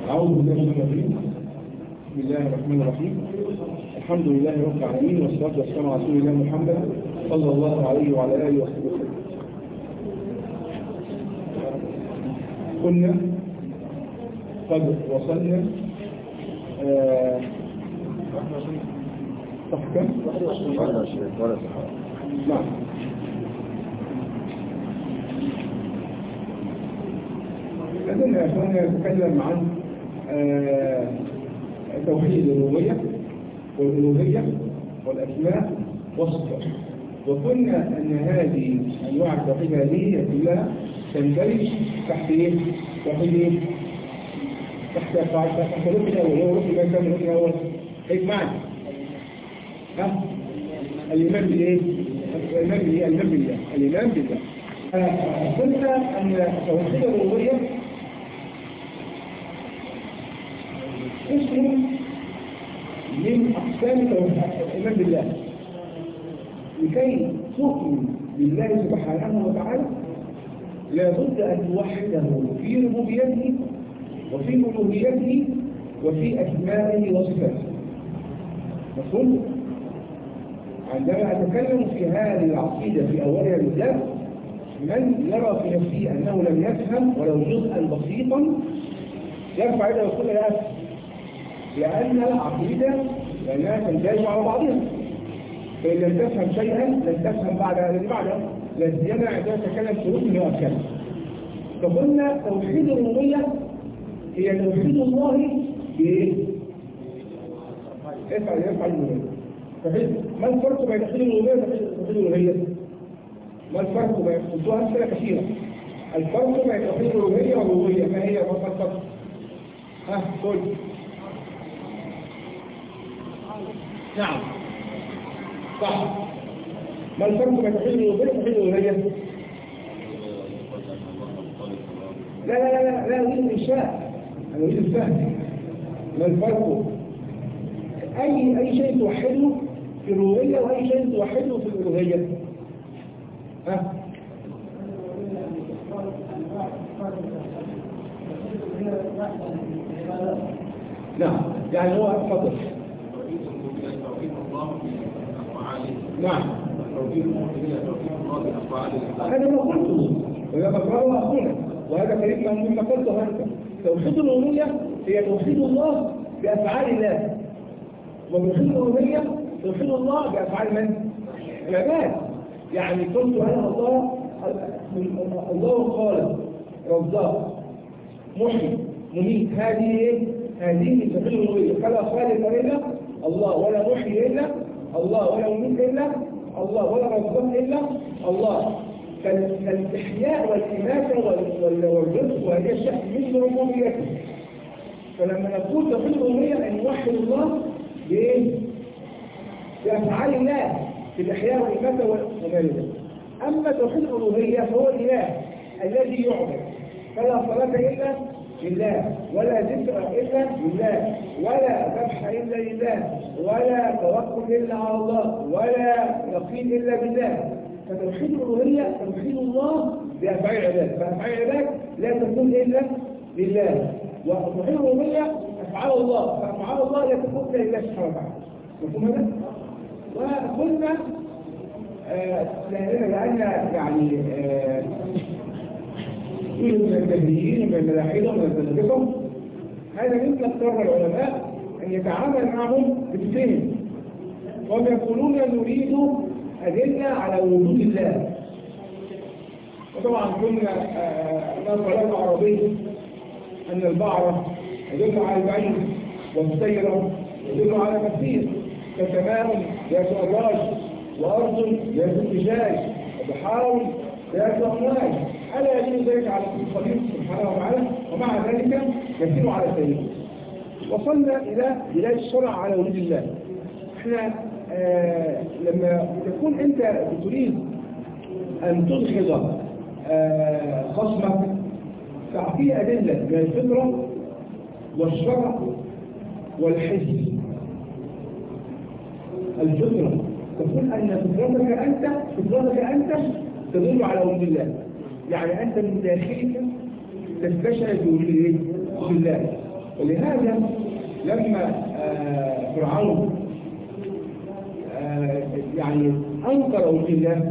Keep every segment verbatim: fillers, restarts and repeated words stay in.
أعوذ بالله من الرجيم. بسم الله الرحمن الرحيم. الحمد لله رب العالمين والصلاة والسلام على رسول الله محمد صلى الله عليه وعلى آله وصحبه وسلم. كنا قد وصلنا آه صح كم؟ نعم. لازلنا يا اخوانا نتكلم عن آه توحيد الربوبية والألوهية والأسماء والصفات، وقلنا أن هذه أنواع التوحيد هذه كلها تندرج تحت إيه؟ تحت إيه؟ تحت تحت الركن الأول. هو ركن ما كان الركن الأول؟ إيه معنى؟ ها؟ الإيمان بالإيه؟ الإيمان بالله الإيمان بالله الإيمان بالله. قلنا أن توحيد الربوبية اسم من أقسام الإيمان بالله. لكي تؤمن بالله سبحانه وتعالى لابد أن توحده في ربوبيته وفي ألوهيته وفي أسمائه وصفاته. مفهوم؟ عندما أتكلم في هذه العقيدة في أولها بالذات، من يرى في نفسه أنه لم يفهم ولو جزءا بسيطا يرفع يده ويقول لا أفهم، لأن العقيدة لأنها تندرج على بعضها، فإن لم تفهم شيئا لن تفهم بعد الذي بعده، لا سيما عندما نتكلم في ركن وأركان. فقلنا توحيد الربوبية هي توحيد الله بإيه؟ افعل يفعل الربوبية. ما الفرق بين توحيد الربوبية وتوحيد الألوهية؟ ما الفرق بين قلتوها أمثلة كثيرة. الفرق بين توحيد الألوهية والربوبية ما هي؟ ما الفرق؟ ها قل. نعم صح. ما الفرق بين توحيد الربوبية وتوحيد الألوهية؟ لا لا لا لا أريد الإنشاء، أنا أريد الفهم. ما الفرق؟ أي أي شيء توحده في الربوبية وأي شيء توحده في الألوهية؟ ها؟ نعم يعني هو فضل. نعم هذا ما قلته وهذا مقرره أخونا وهذا كلمة مما قلته أنت. توحيد الألوهية هي توحيد الله بأفعال الله، وتوحيد الألوهية توحيد الله بأفعال من؟ العباد. يعني قلت أنا الله الله خالق رزاق محيي مميت، هذه ايه؟ هذه توحيد الألوهية. فلا خالق إلا الله، ولا محيي إلا الله، ولا مميت إلا الله، ولا رزاق إلا الله. فالإحياء والإماتة والرزق وهذه الشيء من ربوبيته. فلما نقول توحيد الألوهية أن نوحد الله بإيه؟ بأفعال الله في الإحياء والإماتة والممارسة. أما توحيد الألوهية فهو الإله الذي يعبد، فلا صلاة إلا لله، ولا ذكر إلا لله، ولا ذبح إلا لله، ولا توكل إلا على الله، ولا يقين إلا بالله. فتوحيد الألوهية توحيد الله بأفعال العباد، فأفعال العباد لا تكون إلا لله، وتوحيد الألوهية أفعال الله، فأفعال الله لا تكون إلا لله سبحانه وتعالى. مفهوم هذا؟ وقلنا آه لأن يعني يوجد من الجهميين ومن الملاحدة ومن الزنادقة، هذا مما اضطر العلماء أن يتعامل معهم بالفهم، وهم يقولون نريد أدلة على وجود الله. وطبعا كنا نقل عربي أن البعرة يدل على البعير، والسيرة يدل على مسير، كسماء ذات أبراج، وأرض ذات اتجاه، وبحار ذات أمواج، ألا يدل ذلك على الخليق سبحانه وتعالى، ومع ذلك يسير على السير. وصلنا إلى بلاد الشرع على وجود الله. احنا آه لما تكون أنت تريد أن تدخل آه خصمك تعطيه أدلة من الفطرة والشرع والحس. الفطرة تقول أن فطرتك أنت فطرتك أنت تدل على وجود الله، يعني أنت من داخلك تستشعر بوجود الله. ولهذا لما آه فرعون آه يعني أنكر وجود الله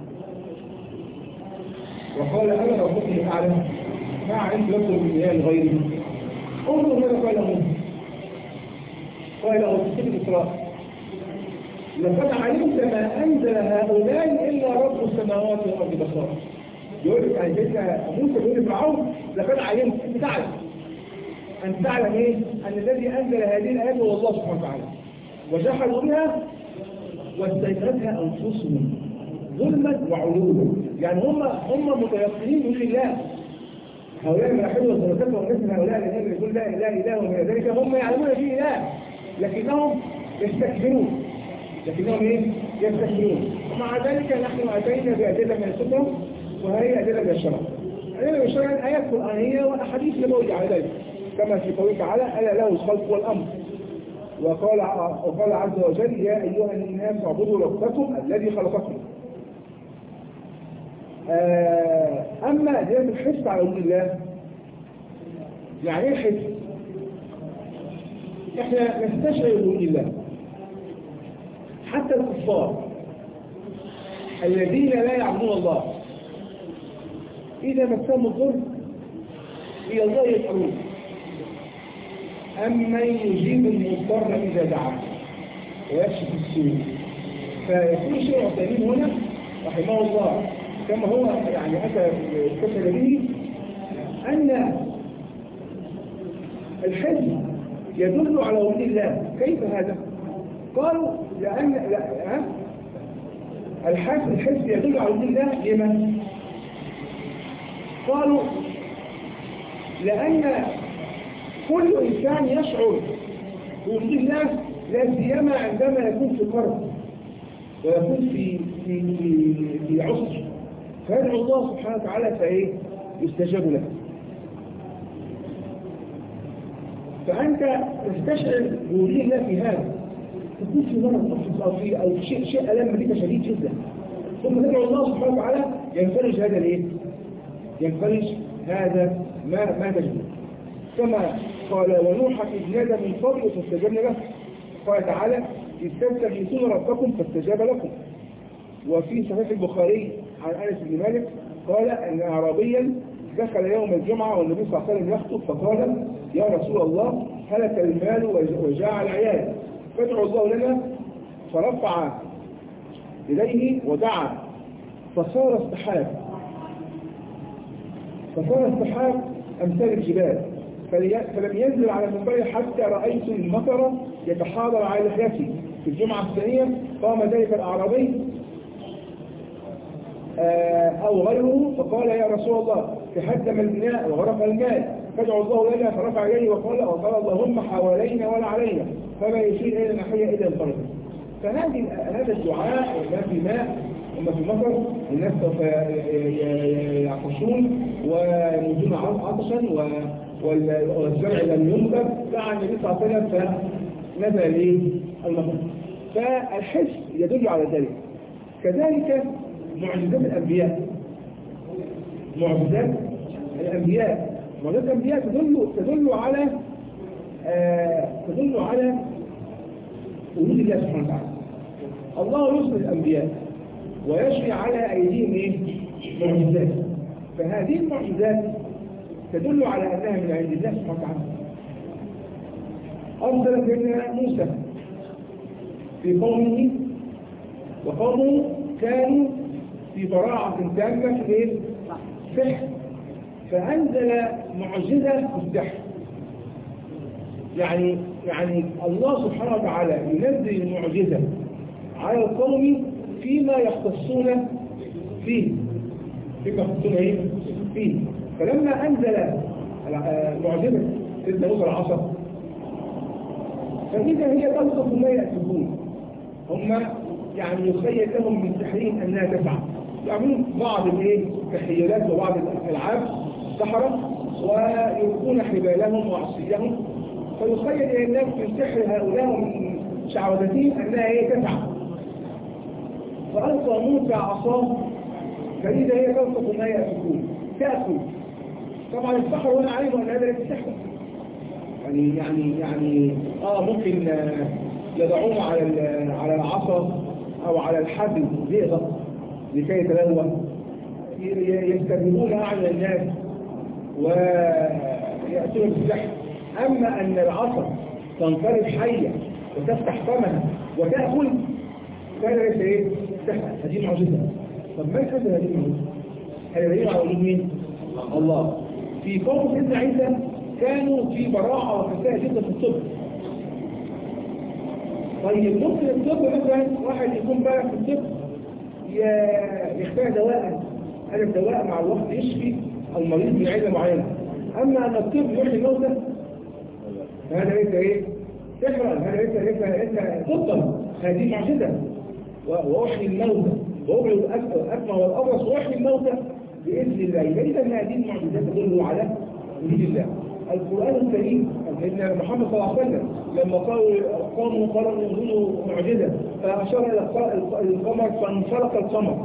وقال أنا ربكم الأعلى ما علمت لكم من إله غيري، انظر ماذا قال له قال له في سورة الإسراء لقد علمت ما أنزل هؤلاء إلا رب السماوات والأرض بصائر. يقول لك عن سيدنا موسى يقول لفرعون لقد علمت، أنت تعلم أن تعلم إيه؟ أن الذي أنزل هذه الآيات هو الله سبحانه وتعالى، وجحدوا بها واستيقنتها أنفسهم ظلما وعلوا. يعني هم هم متيقنين من الله، هؤلاء الملاحدة والزلزال والناس من هؤلاء الذين يقول لا إله إلا ومن ذلك هم يعلمون فيه إله، لكنهم يستكبرون لكنهم إيه؟ يستكبرون. ومع ذلك نحن أتينا بأدلة من السنة وهي أدلة من الشرع. أدلة من الشرع آيات قرآنية وأحاديث نبوية على ذلك، كما في قوله تعالى ألا له الخلق والأمر، وقال وقال عز وجل يا أيها الناس اعبدوا ربكم الذي خلقكم. أما أدلة الحس على وجود الله، يعني إيه الحس؟ إحنا نستشعر وجود الله. حتى الكفار الذين لا يعبدون الله إذا مسهم الضر إلى الله يسألون أمن يجيب المضطر إذا دعاه ويكشف السوء. فيكون شيء عثيمين هنا رحمه الله كما هو يعني أتى اتصل به أن الحس يدل على وجود الله. كيف هذا؟ قالوا لأن لا الحس الحس يدل على وجود الله. لمن؟ قالوا لأن كل إنسان يشعر بوجود الله لا سيما عندما يكون في كرب ويكون في في في, في عسر، فيدعو الله سبحانه وتعالى فايه يستجاب له. فأنت تستشعر بوجود الله في هذا، تكون في مرض أو في أو شيء شيء ألم بك شديد جدا، ثم تدعو الله سبحانه وتعالى ينفرج هذا الايه؟ ينفرج هذا ما ما تجد. كما قال ونوحا إذ نادى من قبل فاستجبنا له، قال تعالى إذ تستغيثون ربكم فاستجاب لكم. وفي صحيح البخاري عن أنس بن مالك قال أن أعرابيا دخل يوم الجمعة والنبي صلى الله عليه وسلم يخطب فقال يا رسول الله هلك المال وجاع العيال فادعوا الله لنا، فرفع إليه ودعا فصار السحاب فصار السحاب أمثال الجبال، فلم ينزل على المنبر حتى رأيت المطر يتحاضر على لحيتي. في الجمعة الثانية قام ذلك الأعرابي أو غيره فقال يا رسول الله تهدم البناء وغرق الماء فادعوا الله لنا، فرفع إليه وقال وقال اللهم حوالينا ولا علينا فما يشير إلى ناحية إلى الفرد. فهذه هذا الدعاء ما في ماء وما في مطر الناس سوف يعطشون ويموتون عطشا والزرع لم ينبت، دعا النبي صلى الله عليه وسلم فنزل ليه المطر. فالحس يدل على ذلك. كذلك معجزات الأنبياء معجزات الأنبياء معجزات الأنبياء تدل تدل على آه تدل على وجود الله سبحانه وتعالى. الله يرسل الأنبياء ويشري على أيديهم إيه؟ معجزات، فهذه المعجزات تدل على أنها من عند الله سبحانه وتعالى. أرسل سيدنا موسى في قومه وقومه كانوا في براعة تامة في السحر، فأنزل معجزة في السحر. يعني يعني الله سبحانه وتعالى ينزل المعجزة على القوم فيما يختصون فيه فيما يختصون ايه فيه. فلما أنزل معجزة سيدنا موسى العصا فإذا هي تلقف ما يأتون، هم يعني يخيل لهم من سحرهم أنها تسعى، يعملون بعض الايه التخيلات وبعض الألعاب سحرة ويلقون حبالهم وعصيهم، فيخيل إلى الناس من سحر هؤلاء ومن شعوذتهم أنها هي تسعى. فألقى موسى عصاه فإذا هي تلقف ما يأتون تأكل. طبعا السحر هنا علموا أن هذا ليس سحر، يعني يعني يعني اه ممكن آه يضعونه على على العصا او على الحبل زئبق لكي يتلوى، يستخدمون اعين الناس وياتون بالسحر. اما ان العصا تنقلب حيه وتفتح فمها وتاكل فهذا ليس ايه؟ سحر، هذه معجزه. طب ما كان هذه المعجزه؟ هذا دليل على وجود مين؟ الله. في قوم سيدنا عيسى كانوا في براعه وكفاءه جدا في الطب. طيب ممكن الطب مثلا واحد يكون بقى في الطب يختار دواء، هذا الدواء مع الوقت يشفي المريض من عيله معينه. اما ان الطب يحيي الموتى هذا ليس ايه؟ سحرا، هذا ليس ليس ليس طبا، هذه معجزه. واحيي الموتى وابرئ الاكمى والابرص واحيي الموتى باذن الله. اذا ان هذه المعجزات تدل على وجود الله. القرآن الكريم سيدنا محمد صلى الله عليه وسلم لما قالوا قاموا قالوا انزلوا معجزة فأشار إلى القمر فانفلق القمر.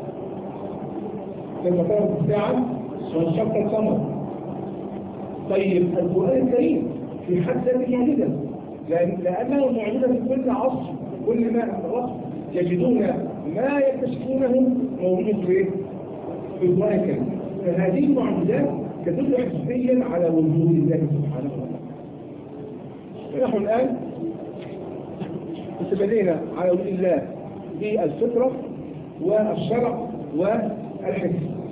لما قالوا الساعة فانشق القمر. طيب القرآن الكريم في حد ذاته معجزة لأنه معجزة في كل عصر، كل ما وقت يجدون ما يكتشفونه موجود في في القرآن الكريم. فهذه المعجزات تدل حسيا على وجود الله سبحانه وتعالى. نحن الآن استبدينا على وجود الله بالفطرة والشرع والحس.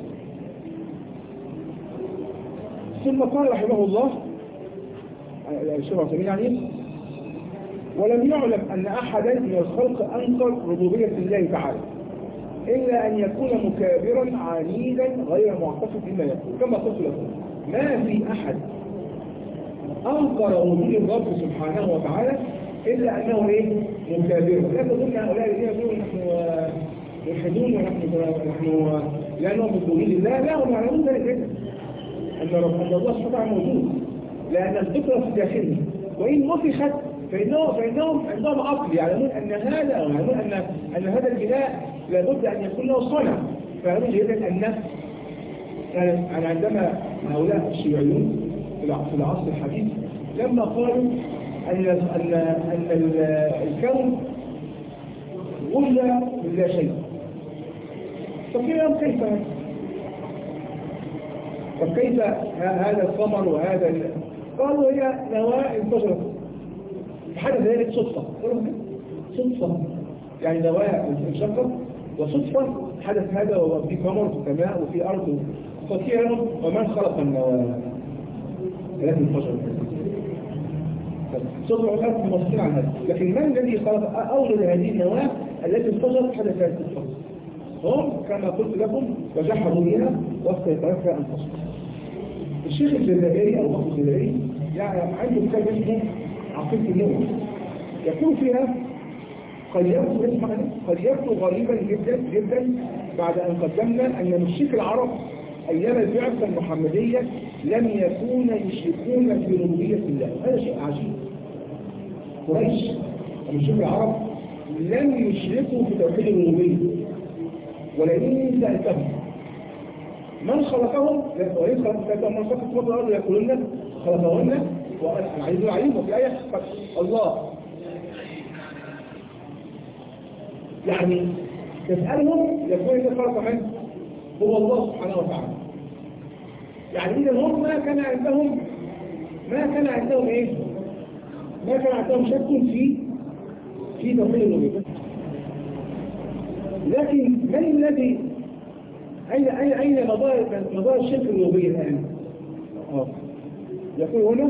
ثم قال رحمه الله الشرع يعني ولم يعلم أن أحدا من الخلق أنكر ربوبية الله تعالى إلا أن يكون مكابرا عنيدا غير معتصم بما يقول. كما قلت لكم ما في أحد أنكر وجود الرب سبحانه وتعالى إلا أنه إيه؟ مكابر. لا تظن هؤلاء الذين يقولون نحن ملحدون ونحن نحن لا نؤمن بوجود الله، لا هم يعلمون ذلك جدا أن رب أن الله سبحانه وتعالى موجود، لأن الفطرة في داخله وإن نفخت فإنهم فإنهم عندهم عقل يعلمون أن هذا يعلمون أن أن هذا البناء لابد أن يكون له صنع. فيعلمون جيدا أن أنا عندما هؤلاء الشيوعيون في العصر الحديث لما قالوا أن أن أن الكون وجد من لا شيء. طب كيف طب كيف هذا القمر وهذا ال... قالوا هي نواة انفجرت. حدث ذلك صدفة. صدفة يعني نواة انشقت وصدفة حدث هذا وفي قمر في السماء وفي أرض فكيف ومن خلق النواة التي انفجرت. صدفة الأرض مصير عن هذا، لكن من الذي خلق أولد هذه النواة التي انفجرت حدث هذه الصدفة؟ هم كما قلت لكم وجحدوا بها واستيقظتها أنفسهم. الشيخ الجزائري أو بكر الجزائري يعني عنده كتاب اسمه عقيدة النوم، يقول فيها قد يبدو اسمع قد يبدو غريبا جدا جدا بعد أن قدمنا أن مشرك العرب أيام البعثة المحمدية لم يكونوا يشركون في ربوبية الله. هذا شيء عجيب. قريش مشرك العرب لم يشركوا في توحيد الربوبية، ولئن سألتهم من خلقهم ولئن سألتهم من خلق السماوات والأرض يقولون خلقهن وعايزين عليهم. وفي آية الله يعني تسألهم يقول إذا خلق من هو الله سبحانه وتعالى. يعني إذا هم ما كان عندهم ما كان عندهم إيه؟ ما كان عندهم شك في في توحيد الربوبية. لكن من الذي أين أين أين مضار مضار الشرك الربوبية الآن؟ آه. يقول هنا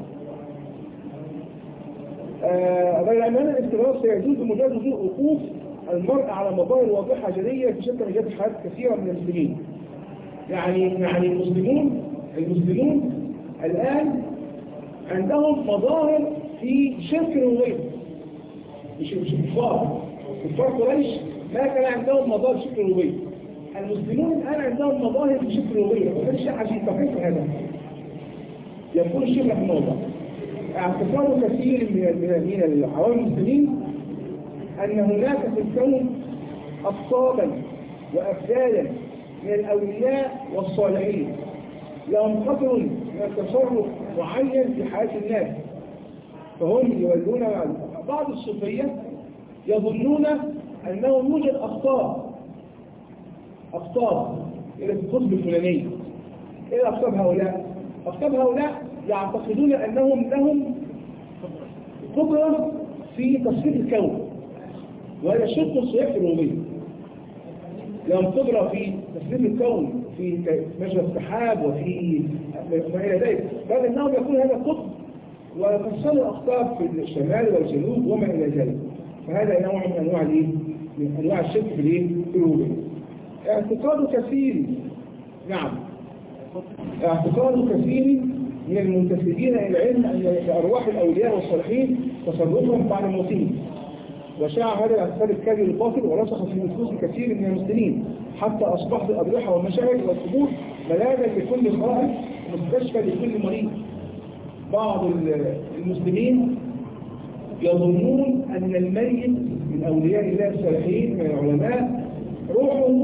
آه غير أن هذا الاستغراق سيجوز بمجرد وجود وقوف المرء على مظاهر واضحة جلية في شتى مجالات حياة كثيرة من المسلمين. يعني يعني المسلمون المسلمون الآن عندهم مظاهر في شرك الربوبية. مش مش كفار كفار قريش ما كان عندهم مظاهر شرك الربوبية. المسلمون الآن عندهم مظاهر في شرك الربوبية، وهذا شيء عجيب. كيف هذا؟ يقول الشيخ رحمه الله اعتقاد كثير من من العوام المسلمين أن هناك في الكون أبطالا وأفدالا من الأولياء والصالحين لهم قدر تصرف معين في حياة الناس، فهم يولون بعض الصوفية يظنون أنه يوجد أخطاء أخطاء إلى القطب الفلاني. إيه أخطاء هؤلاء؟ أخطاء هؤلاء يعتقدون أنهم لهم قدرة في تصفية الكون، وهذا شرط صحيح في الربوبية. لهم قدرة في تصفية الكون، في مجرى السحاب وفي ما إلى ذلك، بل أنهم يكون هذا قطب ويفصلوا الأقطاب في الشمال والجنوب وما إلى ذلك. فهذا نوع من أنواع الإيه؟ من أنواع الشرك في الإيه؟ في الربوبية. اعتقاد كثير نعم اعتقاد كثير من المنتسبين إلى العلم أن أرواح الأولياء والصالحين تصرفهم بعد موتهم، وشاع هذا الاعتقاد الكاذب الباطل ورسخ في نفوس كثير من المسلمين، حتى أصبحت الأضرحة والمشاعر والقبور ملاذا لكل خائف ومستشفى لكل مريض. بعض المسلمين يظنون أن الميت من أولياء الله الصالحين من العلماء روحه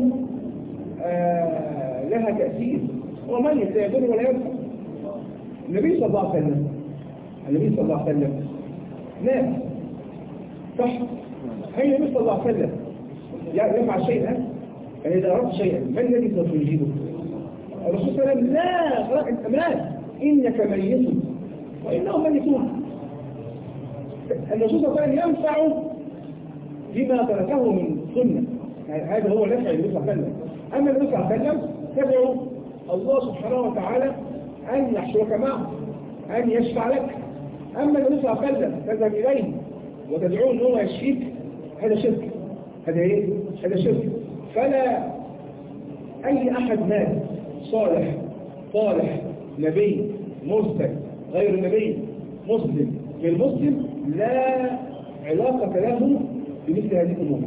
آه لها تأثير، هو ميت لا يضر ولا ينفع. النبي صلى الله عليه وسلم النبي صلى الله عليه وسلم ناس صح؟ هي النبي صلى الله عليه وسلم يفعل شيئا، يعني إذا أردت شيئا من الذي سوف يجيبه؟ الرسول صلى الله عليه وسلم لا خلاص أنت مات إنك ميت وإنهم ميتون. الرسول صلى الله عليه وسلم ينفع بما تركه من سنة، يعني هذا هو نفع النبي صلى الله عليه وسلم. أما النبي صلى الله عليه وسلم تدعو الله سبحانه وتعالى أن يحشرك معه، أن يشفع لك. أما النبي صلى الله عليه وسلم تذهب إليه وتدعوه أن هو يشفيك، هذا شرك. هذا إيه؟ هذا شرك. فلا أي أحد مات صالح صالح نبي مرسل غير النبي مسلم غير مسلم لا علاقة له بمثل هذه الأمور.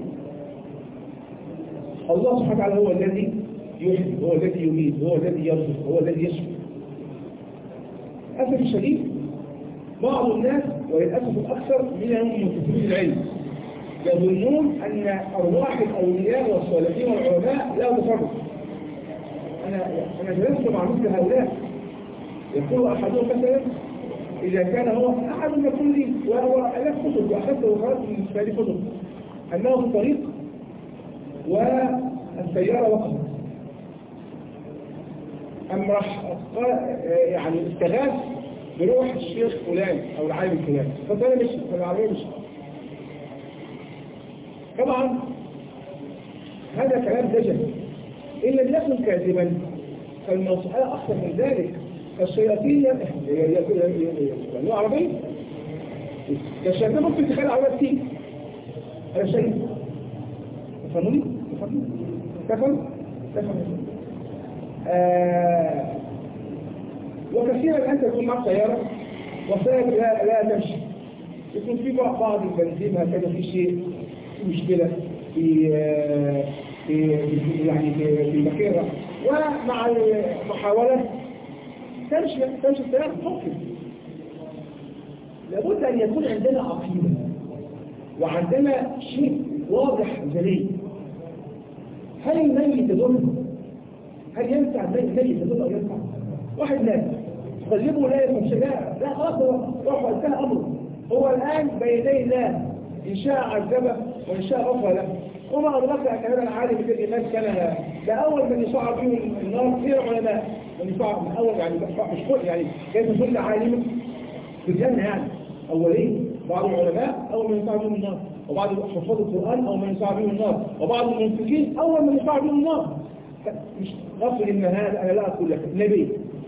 الله سبحانه وتعالى هو الذي يحيي، هو الذي يميت، هو الذي يرزق، هو الذي يشفي. للأسف الشديد بعض الناس وللأسف الأكثر منهم منتسبين العلم يظنون أن أرواح الأولياء والصالحين والعلماء لا تصرف. أنا أنا جلست مع مثل هؤلاء يقول أحدهم مثلا إذا كان هو أحد يقول لي وهو ألاف كتب وأخذت وخرجت من هذه كتب أنه في الطريق والسيارة وقفت، أم راح يعني استغاث بروح الشيخ فلان أو العالم فلان فطلع مشي فالعالم مشي. طبعا هذا كلام دجل، إن لم يكن كاذبا فالمسألة أكثر من ذلك. الشياطين يعني عربية الشياطين ممكن تخلي عربية كتير، هذا شيء تفهموني؟ تفهموني؟ تفهم؟ تفهم؟ آه وكثيرا أنت تكون معك سيارة وسيارة لا, لا تمشي، يكون في بعض البنزين هكذا في شيء في مشكلة في آه في يعني في المكيرة، ومع المحاولة تمشي تمشي السيارة ممكن. لابد أن يكون عندنا عقيدة وعندنا شيء واضح جلي. هل الميت يضر؟ هل ينفع الميت يضر أو ينفع؟ واحد ناس تغلبه لا يفهم شيء، لا لا خلاص روح وانتهى أمره. هو الآن بيدي الله إن شاء عذبه وإن شاء غفر له. وما أدرك أن هذا العالم الذي مات كان ده أول من يصعد به النار غير علماء، من يصعد من أول يعني مش كل يعني كيف كل عالم في الجنة يعني أولين، بعض العلماء أول من يصعد بهم النار، وبعض حفاظ القرآن أول من يصعد بهم النار، وبعض المنفقين أول من يصعد بهم النار. مش غفل إن هذا أنا لا أقول لك نبي.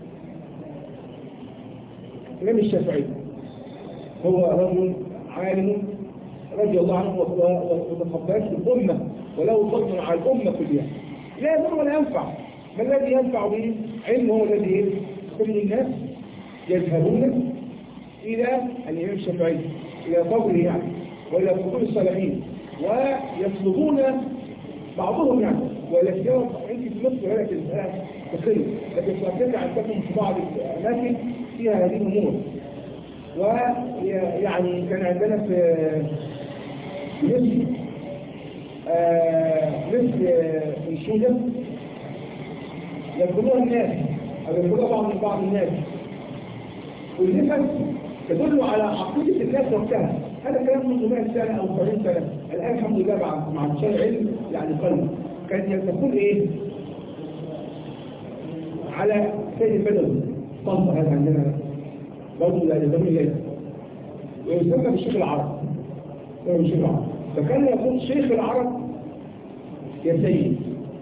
الإمام الشافعي هو رجل عالم رضي الله عنه وتقبلت الأمة وله فضل على الأمة كلها، لا يضر ولا ينفع. ما الذي ينفع به؟ علم هو الذي كل الناس يذهبون إلى الإمام الشافعي إلى قبره يعني وإلى قبور الصالحين ويطلبون بعضهم يعني، ولكن أنت في مصر هذا الإنسان تخيل، لكن تستطيع أن تكون في بعض الأماكن فيها هذه الأمور. ويعني كان عندنا في مثل مثل انشودة يقولوها الناس أو يقولوها بعض بعض الناس والنفس تدل على عقيدة الناس وقتها. هذا كلام منذ مئة سنة أو سبعين سنة. الآن الحمد لله مع مع انتشار العلم يعني قل. كانت تقول إيه؟ على سيد البدوي طنطا هذا عندنا برضه لا يزال إليه ويسمى بالشيخ العرب. هو الشيخ العرب. فكان يقول شيخ العرب يا سيد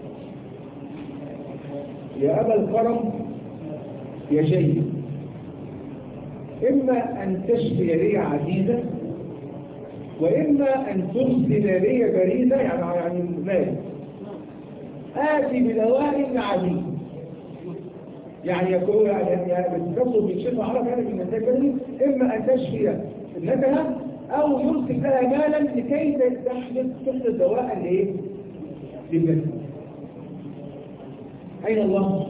يا أبا الكرم يا جيد، إما أن تشفي لي عزيزة وإما أن ترسل لي بريدة يعني يعني مال آتي بدواء عزيز. يعني يقول يعني بتتصل بالشيخ العرب يعني من النتائج إما أن تشفي ابنتها أو يرسل لها مالا لكي تحدث تحدث دواء لإيه؟ لابنتها. أين الله؟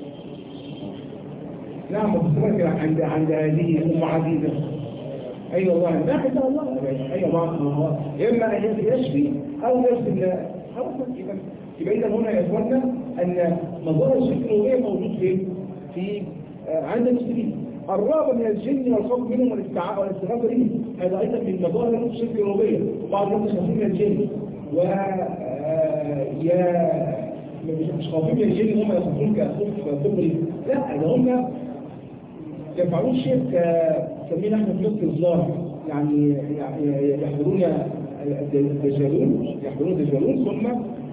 نعم بتفكر عند عند هذه أم عزيزة. أين الله؟ لا حتى الله. أي الله؟ إما أن يشفي أو يرسل خلاص يبقى يبقى إذا هنا يا إخواننا أن مظاهر الشرك الألوهية موجود فين؟ في عند المسلمين. الرغبة من الجن والخوف منهم والاستغاثة بهم هذا أيضا من مظاهر الشرك الألوهية. بعض الناس يخافون من الجن و يا مش خايفين من الجن هم يخافون كخوف طبي، لا ده هم يفعلون شيء كسمينا احنا في مصر الظاهر يعني يحضرون الدجالون يحضرون الدجالون ثم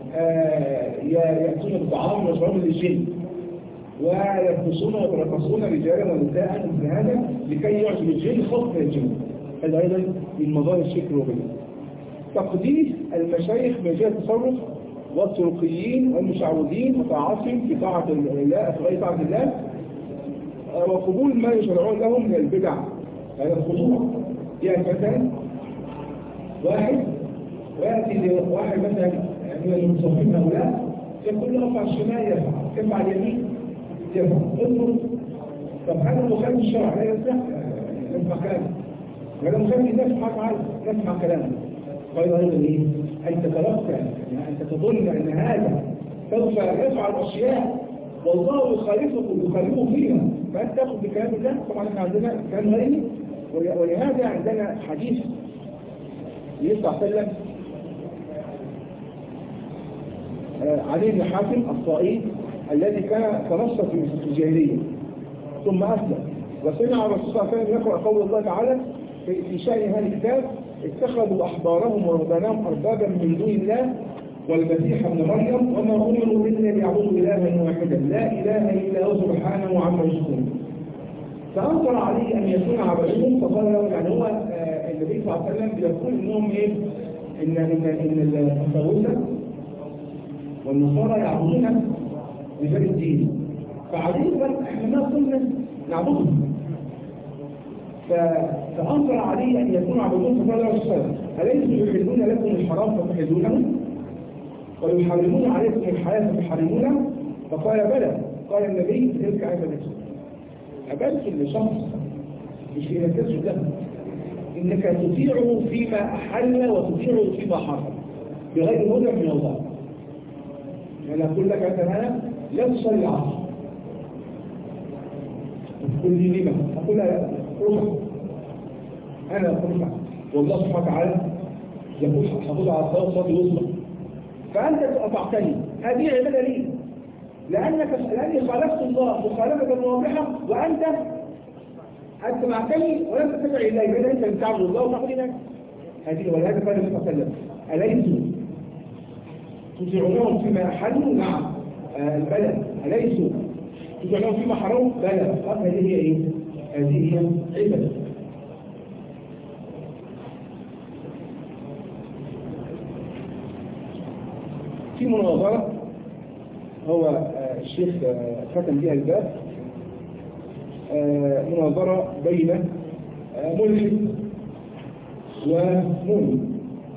يأتون بالطعام ويشربون للجن ويرقصون ويترقصون رجالا ونساء مثل هذا لكي يعجب الجن خوف من الجن. هذا ايضا من مظاهر الشرك الألوهية. تقديس المشايخ بجهة التصرف والسلوكيين والمشعوذين وطاعتهم في طاعة الله في غير طاعة الله وقبول ما يشرعون لهم من البدع. هذا الخضوع. يعني مثلا واحد ويأتي واحد مثلا من المتصوفين هؤلاء يقول له ارفع الشمال يرفع، ارفع اليمين يرفع، اضرب. طب هذا مخالف الشرع لا يصح نسمع كلامه. وهذا مخالف نسمع نسمع كلامه. قال ايضا ايه؟ ان تتوقع يعني ان تظن ان هذا سوف يفعل اشياء والله يخالفه يخالفه فيها فانت تاخذ بكلام الله. طبعا احنا عندنا كلام غيري ولهذا عندنا حديث النبي صلى الله عليه وسلم علي بن حاتم الطائي الذي كان تنصر في الجاهليه ثم اسلم وسمع الرسول صلى الله عليه وسلم يقرا قول الله تعالى في شأن هذا الكتاب اتخذوا احبارهم ورهبانهم اربابا من دون الله والمسيح ابن مريم وما امروا الا ليعبدوا الها واحدا لا اله الا هو سبحانه عما يشركون. فانكر عليه ان يكون عبدهم فقال له يعني هو النبي صلى الله عليه وسلم بيقول انهم ايه؟ ان ان ان الطاغوت والنصارى يعبدون رجال الدين فعليه احنا ما كنا نعبدهم. فأنكر عليه أن يكون عبدون فقال له الصلاة أليسوا يحلون لكم الحرام فتحلونه ويحرمون عليكم الحياة فتحرمونه؟ فقال بلى. قال النبي تلك عبادته. عبادته لشخص مش إذا تسجد له إنك تطيعه فيما أحل وتطيعه فيما حرم بغير هدى من الله. يعني أقول لك مثلا لا تصلي العصر تقول لي لما؟ أقول لا روح أنا أقول والله سبحانه وتعالى يقول حافظ على الصلاة وصلي وصلة فأنت أطعتني هذه عبادة لي لأنك لأني خالفت الله مخالفة واضحة وأنت أتبعتني ولم تتبع إلي بأن أنت من تعبد الله وتعبد الله. هذه ولهذا قال النبي صلى الله عليه وسلم أليسوا تطيعونهم فيما أحلوا؟ نعم. البلد أليسوا تطيعونهم فيما حرموا؟ بلى. قال هذه هي إيه؟ هذه هي عبادة. في مناظرة هو الشيخ ختم بها الباب مناظرة بين ملحد ومؤمن.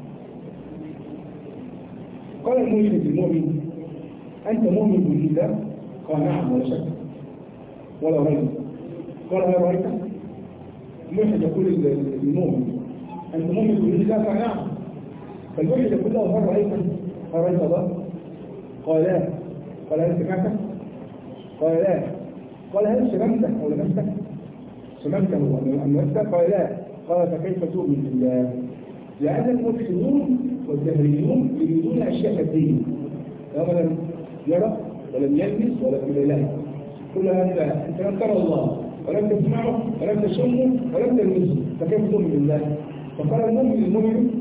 قال الملحد المؤمن أنت مؤمن بالله؟ قال نعم ولا شك ولا ريب. قال هل رأيت؟ الملحد يقول للمؤمن أنت مؤمن بالله؟ قال نعم. فالملحد يقول له هل رأيت؟ هل رأيت الله؟ قال لا. قال هل سمعت؟ قال لا. قال هل شممت أو لمست؟ شملته أمته؟ قال لا. قال فكيف تؤمن بالله؟ لأن الملحدون والدهريون يريدون أشياء كالدين، لو لم يرى ولم يلمس ولم يلاقي كل هذا. أنت لم ترى الله ولم تسمعه ولم تشمه ولم تلمسه، فكيف تؤمن بالله؟ فقال المؤمن المؤمن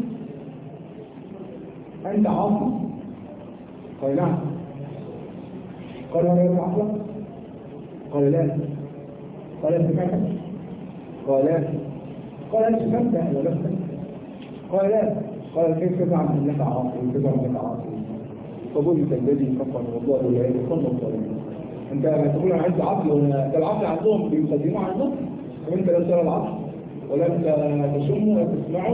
أنت عاصي؟ قال نعم. قال هل عقلك؟ قال لا. قال سمعت؟ قال لا. قال هل سمعت أم لست؟ قال لا. قال كيف تزعم أنك عاصي وتزعم أنك عاصي؟ فبهت الذي كفر والله لا يكون الظالمين. أنت تقول أنا عندي عقل، وأنا العقل عندهم بيقدموه عن النطق، وأنت لا ترى العقل ولم تشمه ولا تسمعه.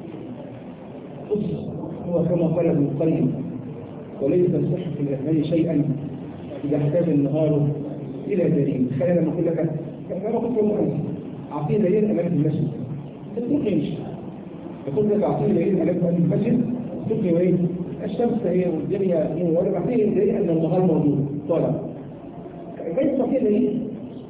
بص، هو كما قال ابن القيم: وليس الصح في الأذهان شيئا إذا احتاج النهار إلى دليل. تخيل لما أقول لك كما قلت والله أعطيه دليل أمام المسجد تتركني مش يقول لك أعطيه دليل أمام المسجد تتركني وإيه؟ الشمس هي والدنيا نور، ولا بعطيه دليل أن النهار موجود طالع. كيف تعطيه دليل؟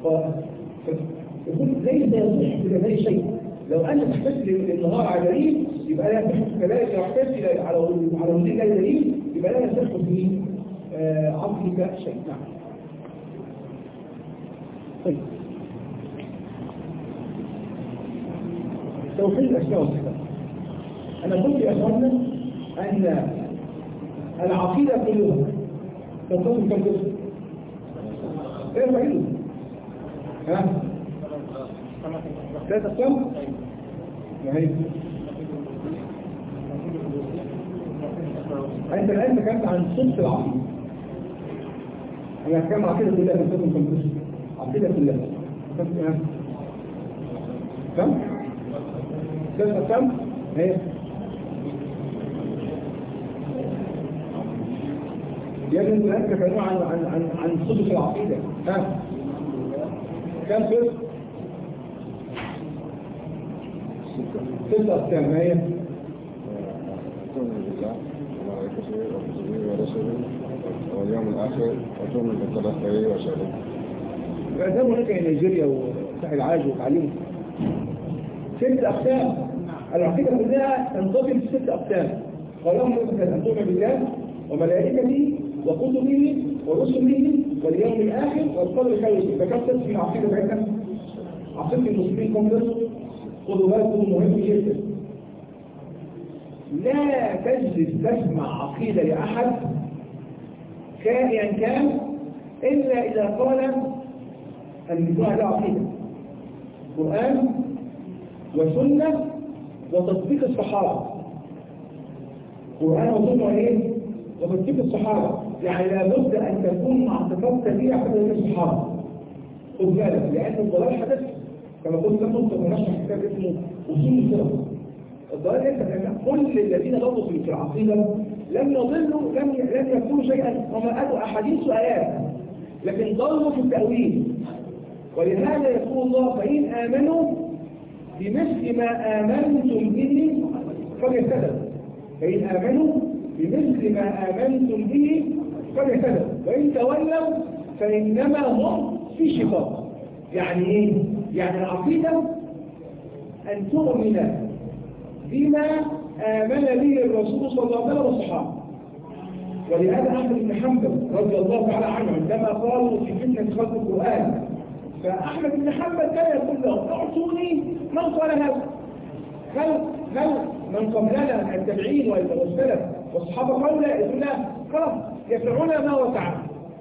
يقول ليس يصح في الأذهان شيء. لو أنت تحتاج للنهار على دليل يبقى لا يصح كذلك. لو احتاج على على وجود دليل يبقى لا يصح في عقلك شيء. نعم. طيب، توحيد الأسماء والصفات. أنا قلت يا أخوانا أن العقيدة كلها تنقسم كم قسم؟ إيه فعيله؟ ها؟ ثلاثة أقسام؟ ما هي؟ أنت الآن تكلمت عن صنف العقيدة. أنا أتكلم عن عقيدة كلها تنقسم كم قسم؟ عقيدة كلها تنقسم كم؟ ثلاثة أقسام؟ هي يجب أن تتكلموا عن عن عن عن صدق العقيدة. ها؟ كم قسم؟ ستة أقسام. ما هي؟ تؤمن بالله وملائكته وكتبه ورسله واليوم الآخر وتؤمن بالقدر خيره وشره. فأذهبوا هناك إلى نيجيريا وساحل العاج وتعلموا. ست أقسام. العقيدة كلها تنقسم في ست أقسام. قالهم أن تؤمن بالله وملائكته وكتبه ورسله واليوم الآخر والقدر خيره. فكم تسمي العقيدة بتاعتنا؟ عقيدة المسلمين كم تسمي؟ خذوا بالكم مهم جدا. لا تجلس تسمع عقيدة لأحد كائنا كان إلا إذا قال أن يكون هذا عقيدة قرآن وسنة وتطبيق الصحابة. قرآن وسنة إيه؟ وتطبيق الصحابة. يعني لابد أن تكون معتقدت فيها حتى الصحابة. خذ بالك، لأن الضلال حدث كما قلت لكم في منشر كتاب اسمه أصول الفرق. الضلال ليس كل الذين ضلوا في العقيدة لم يضلوا، لم لم يكونوا شيئا، وما أتوا أحاديث وآيات، لكن ضلوا في التأويل. ولهذا يقول الله: فإن آمنوا بمثل ما آمنتم به فقد اهتدوا. فإن آمنوا بمثل ما آمنتم به فقد اهتدوا، وإن تولوا فإنما هم في شقاق. يعني إيه؟ يعني العقيدة أن تؤمن بما آمن به الرسول صلى الله عليه وسلم والصحابة. ولهذا أحمد بن حنبل رضي الله تعالى عنه عندما قالوا في فتنة خلق القرآن، فأحمد بن حنبل كان يقول لهم: اعطوني من قال هذا. هل هل من قبلنا من التابعين والسلف والصحابة قالوا لا؟ يقول لا، خلاص يفعلون ما وسعهم.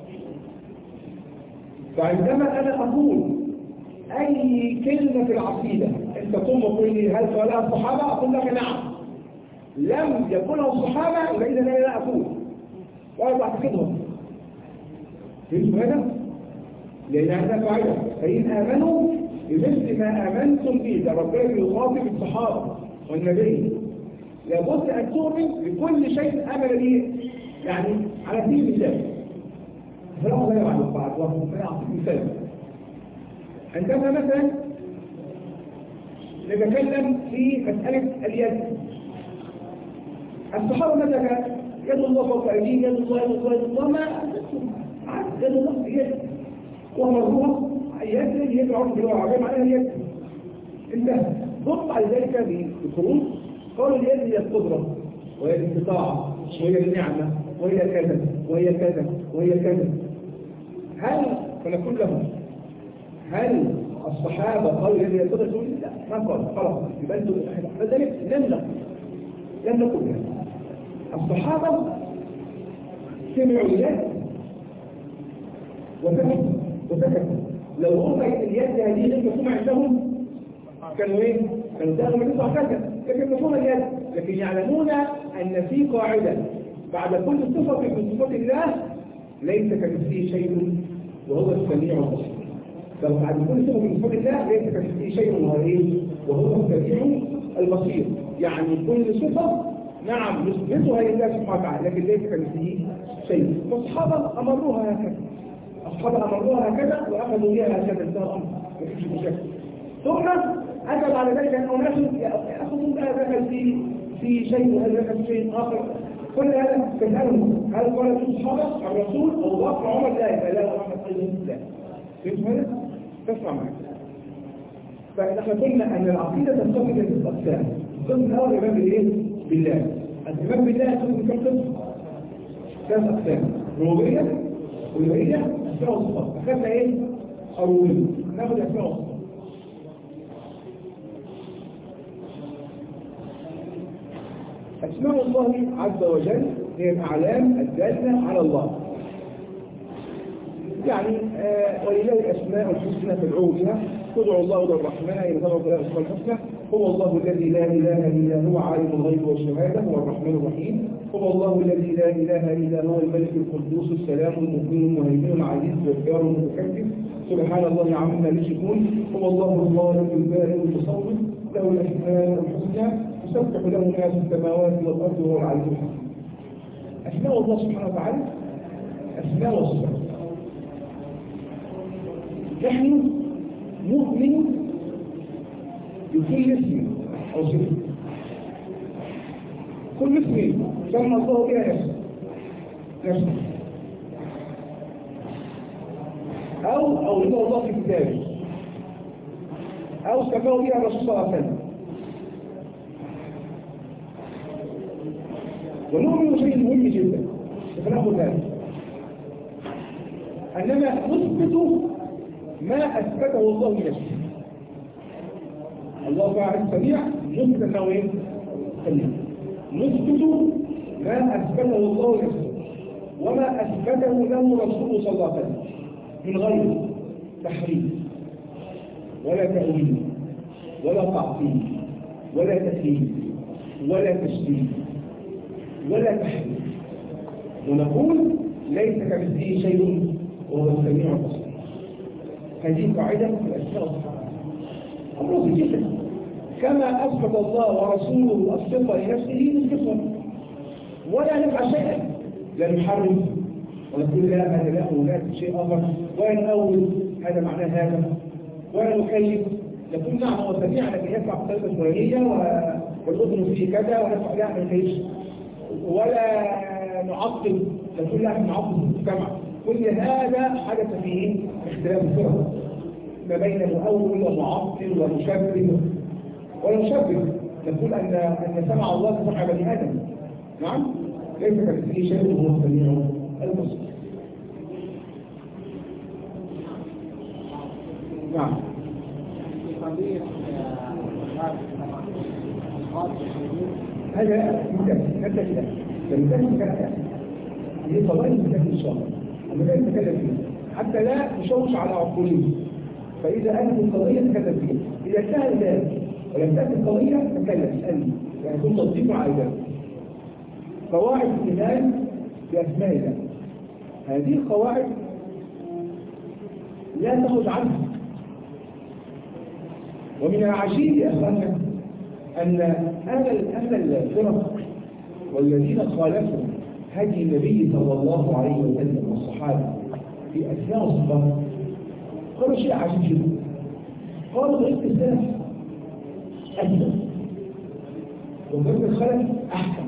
فعندما أنا أقول أي كلمة في العقيدة أنت تقوم وتقول لي هل قالها الصحابة؟ أقول لك نعم. لم يقولها الصحابة يبقى إذا أنا لا أقول ولا بعتقدهم. فهمتوا هذا؟ لأن هذا قاعدة: فإن آمنوا بمثل ما آمنتم به. ده ربنا بيخاطب الصحابة والنبي. لابد أن تؤمن بكل شيء آمن به. يعني على سبيل المثال، فلا أضيع بعد بعض وأنا أعطيك مثال. عندما مثلا نتكلم في مسألة اليد، الصحابة مثلا يد الله فوق أيديهم، يد الله يد الله يد الله ما يد الله يد ومرفوع. يد يد عرض باللغة العربية معناها اليد. انتهى. ضم بعد ذلك بشروط قالوا اليد هي القدرة وهي الاستطاعة وهي النعمة وهي كذا وهي كذا وهي كذا. هل فنقول لهم هل الصحابة قالوا اليد هي القدرة؟ تقول لا ما قالوا خلاص يبقى انتم لذلك لم نقل لم نقل الصحابة سمعوا اليد وسكتوا وسكتوا. لو هم اليد هذه لم يكون عندهم كانوا ايه؟ كانوا سألوا من يطلع كذا، لكن مفهوم اليد، لكن يعلمون ان في قاعدة بعد كل صفة من صفات الله ليس كمثله شيء وهو السميع البصير. لو بعد كل صفة من صفات الله ليس كمثله شيء وهو ايه؟ وهو السميع البصير. يعني كل صفة نعم نثبتها لله سبحانه وتعالى لكن ليس كمثله شيء. والصحابة امروها هكذا. الصحابة امروها هكذا واخذوا بها هكذا انتهى الامر مفيش مشاكل. ثم أتى بعد ذلك أن أناس يأخذون هذا في في شيء وهذا في شيء آخر. كل هذا تسألهم هل قال الصحابة الرسول أو بكر عمر لا يبقى لا محمد أيضا لا. فهمت هذا؟ تسمع معي. فإحنا قلنا أن العقيدة تنقسم إلى ست أقسام. القسم الأول الإيمان بالإيه؟ بالله. الإيمان بالله يقسم كم قسم؟ ثلاث أقسام. ربوبية ألوهية أسماء وصفات. أخذنا إيه؟ الربوبية. ناخذ أسماء وصفات. أسماء الله عز وجل هي الأعلام الدالة على الله. يعني آه ولله الأسماء الحسنى فادعوه بها تدعو الله للرحمن إن ذكر الأسماء الحسنى. هو الله الذي لا إله إلا هو عالم الغيب والشهادة هو الرحمن الرحيم. هو الله الذي لا إله إلا هو الملك القدوس السلام المؤمن المهيمن العزيز الجبار المتكبر سبحان الله عما يشركون. هو الله الخالق البارئ المصور له الأسماء الحسنى يسبح له ما في السماوات والأرض وهو العلي الحكيم. أسماء الله سبحانه وتعالى أسماء وصفات. نحن نؤمن بكل اسم أو صفة. كل اسم سمى الله بها نفسه نفسه أو أو رضا الله في كتابه أو سماه بها الرسول صلى الله عليه وسلم. ونؤمن شيء مهم جدا فنأخذ ذلك أننا نثبت ما أثبته الله لنفسه. الله تعالى السميع نثبت أنه إيه؟ سميع. نثبت ما أثبته الله لنفسه وما أثبته له رسوله صلى الله عليه وسلم من غير تحريف ولا تأويل ولا تعطيل ولا تكليف ولا تشبيه ولا تحريف. ونقول ليس كمثله شيء وهو السميع البصير. هذه قاعدة في الأسماء والصفات. أمر جدا كما أثبت الله ورسوله الصفة لنفسه نثبتها ولا نفعل شيئا لا نحرف ونقول لا هذا لا هناك شيء آخر ولا نأول هذا معناه هذا ولا نكيف. نقول نعم هو سميع لكن يدفع الطريقة الفلانية والأذن فيه كذا ونفع لا ما نكيفش ولا نعطل. نقول لا نعطل المجتمع. كل هذا حدث فيه اختلاف الفرق ما بين المؤول ومعطل ومشبه ولا مشبه. نقول ان ان سمع الله كسمع بني ادم. نعم ليس كمثله شيء وهو السميع البصير. نعم هذا مثال هذا كده فمثال كده هي قضايا مثال ان شاء الله المثال نتكلم فيه حتى لا نشوش على عقولهم. فاذا اتت القضيه نتكلم فيها. اذا انتهى ذلك ولم تاتي القضيه نتكلم اسالني يعني كنت تصديق على ذلك. قواعد الايمان باسماء الله هذه القواعد لا تخرج عنها. ومن العجيب يا اخوانا ان اهل اهل الفرق والذين خالفوا هدي النبي صلى الله عليه وسلم والصحابه في اسماء وصفات قالوا شيء عجيب جدا. قالوا طريقه السلف اسلم وطريقه الخلف احسن.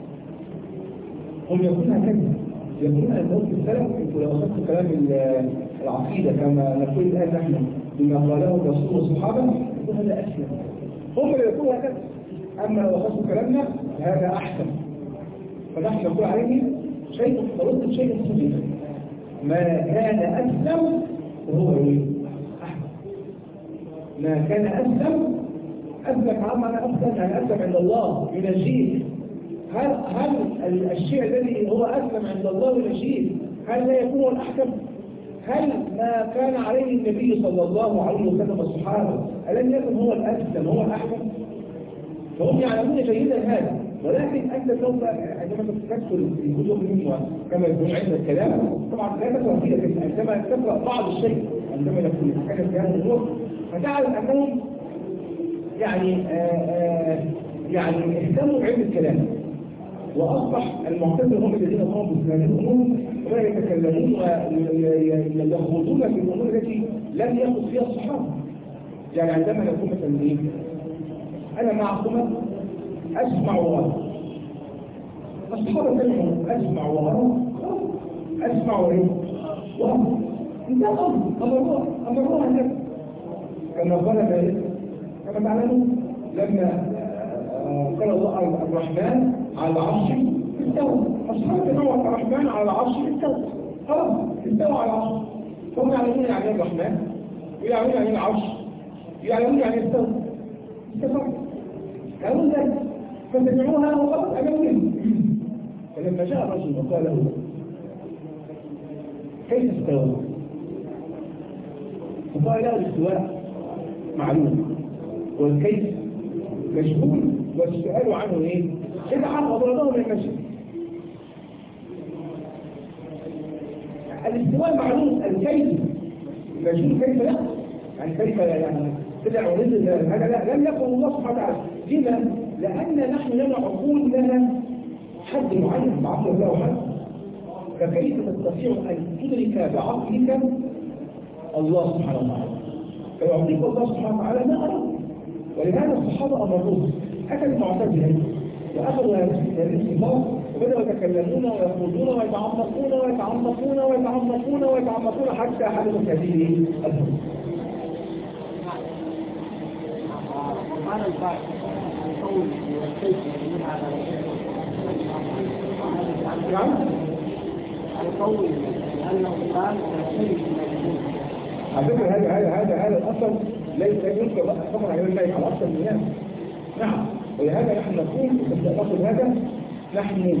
هم يقولون هكذا يقولون ان طريقه السلف انتوا لو اخذتوا كلام العقيده كما نقول الان نحن بما قاله الرسول والصحابه يكون هذا أسلم، هم اللي يقولوا هكذا. أما لو خصوا كلامنا هذا أحسن، فنحن نقول عليه شيء فرد شيء صحيح، ما كان أسلم وهو إيه؟ أحسن. ما كان أسلم أسلم عما أسلم يعني أسلم عند الله ينجيه. هل هل الشيء الذي هو أسلم عند الله ينجيه هل لا يكون الأحكم؟ هل ما كان عليه النبي صلى الله عليه وسلم والصحابة ألم يكن هو الأسلم هو الأحكم؟ فهم يعلمون جيدا هذا، ولكن أنت سوف عندما تدخل في كتبهم كما يكون عند الكلام طبعا لا تقرأ فيها، لكن عندما تقرأ بعض الشيء عندما يكون يتكلم في هذا الأمور فتعلم أنهم يعني آآ آآ يعني اهتموا بعلم الكلام، وأصبح المعتزلة هم الذين قاموا بهذه الأمور ولا يتكلمون ويخوضون في الأمور التي لم يخوض فيها الصحابة. يعني عندما نكون مثلا إيه؟ أنا معكم أسمع وأرى، الصحابة سمعوا أسمع وأرى، أسمع وأرى وأرى، ده أمر أمروها أمروها هكذا كما قال ذلك كما تعلمون لما قال الله الرحمن على العرش استوى، أصحاب سمعوا الرحمن على العرش استوى، خلاص استوى على العرش، هم يعلمون يعني ايه الرحمن ويعلمون يعني ايه العرش، يعلمون يعني ايه استوى، استوى يعلمون ذلك فسمعوها وقد أمامهم. فلما جاء الرجل وقال له كيف استوى؟ فقال له الاستواء معلوم والكيف مجهول والسؤال عنه ايه؟ بدعة وضربه من المسجد. الاستواء معلوم، الكيف مجهول كيف لا؟ يعني كيف يعني بدع ونزل هذا لا لم يكن الله سبحانه وتعالى. لما؟ لأن نحن لنا عقول لنا حد معين بعقل له حد، فكيف تستطيع أن تدرك بعقلك الله سبحانه وتعالى؟ فيعطيك الله سبحانه وتعالى ما أراد. ولهذا الصحابة أمروه أكل المعتزلة وأخذوا هذه الصفات وبدأوا يتكلمون ويخوضون ويتعمقون ويتعمقون ويتعمقون ويتعمقون حتى حدثت هذه الأمور. وقال البعض القول والكيف من هذا نعم القول لأنه قال والكيف على فكرة هذا هذا هذا هذا الأصل ليس يمكن فقط على الله على أصل الناس. نعم ولهذا نحن نقول نقول هذا نحن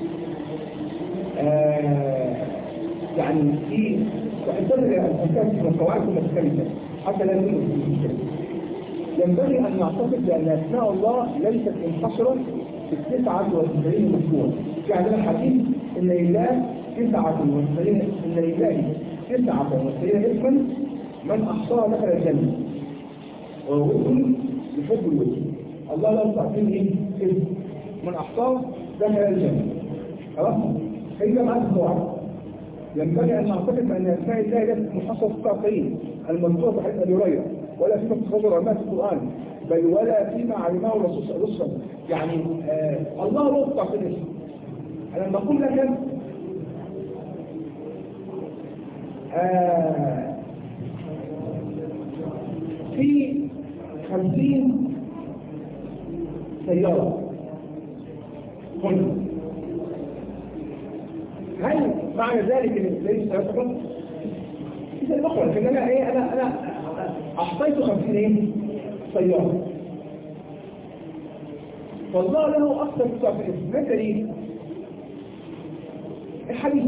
آه يعني في وإنتظر الأساس من القواعد المختلفة حتى لا نكون في المشكلة. ينبغي أن نعتقد بأن أسماء الله ليست منحصرة في التسعة والتسعين مذكورة. في عندنا حديث إن لله تسعة وتسعين إن لله تسعة وتسعين اسما من أحصاها دخل الجنة ووجه يحب الوجه. الله لا يستعطيه ايه؟ اسم من أحصاه دخل الجنة. خلاص؟ هي معاك القواعد. ينبغي أن نعتقد بأن أسماء الله ليست منحصرة في التسعين المذكورة في حديث أبي هريرة ولا فيما تخرج علماء في القرآن بل ولا فيما علمه الرسول صلى الله عليه وسلم. يعني آه الله لا يستعطيه اسم. أنا لما أقول لك آه في خمسين سيارة هنا، هل معنى ذلك ان ليس سيارة فقط؟ إذا الأخرى لكن أنا إيه أنا أنا أحطيت خمسين إيه سيارة فالله له أكثر من سؤال في الاسم. ما دليل؟ الحديث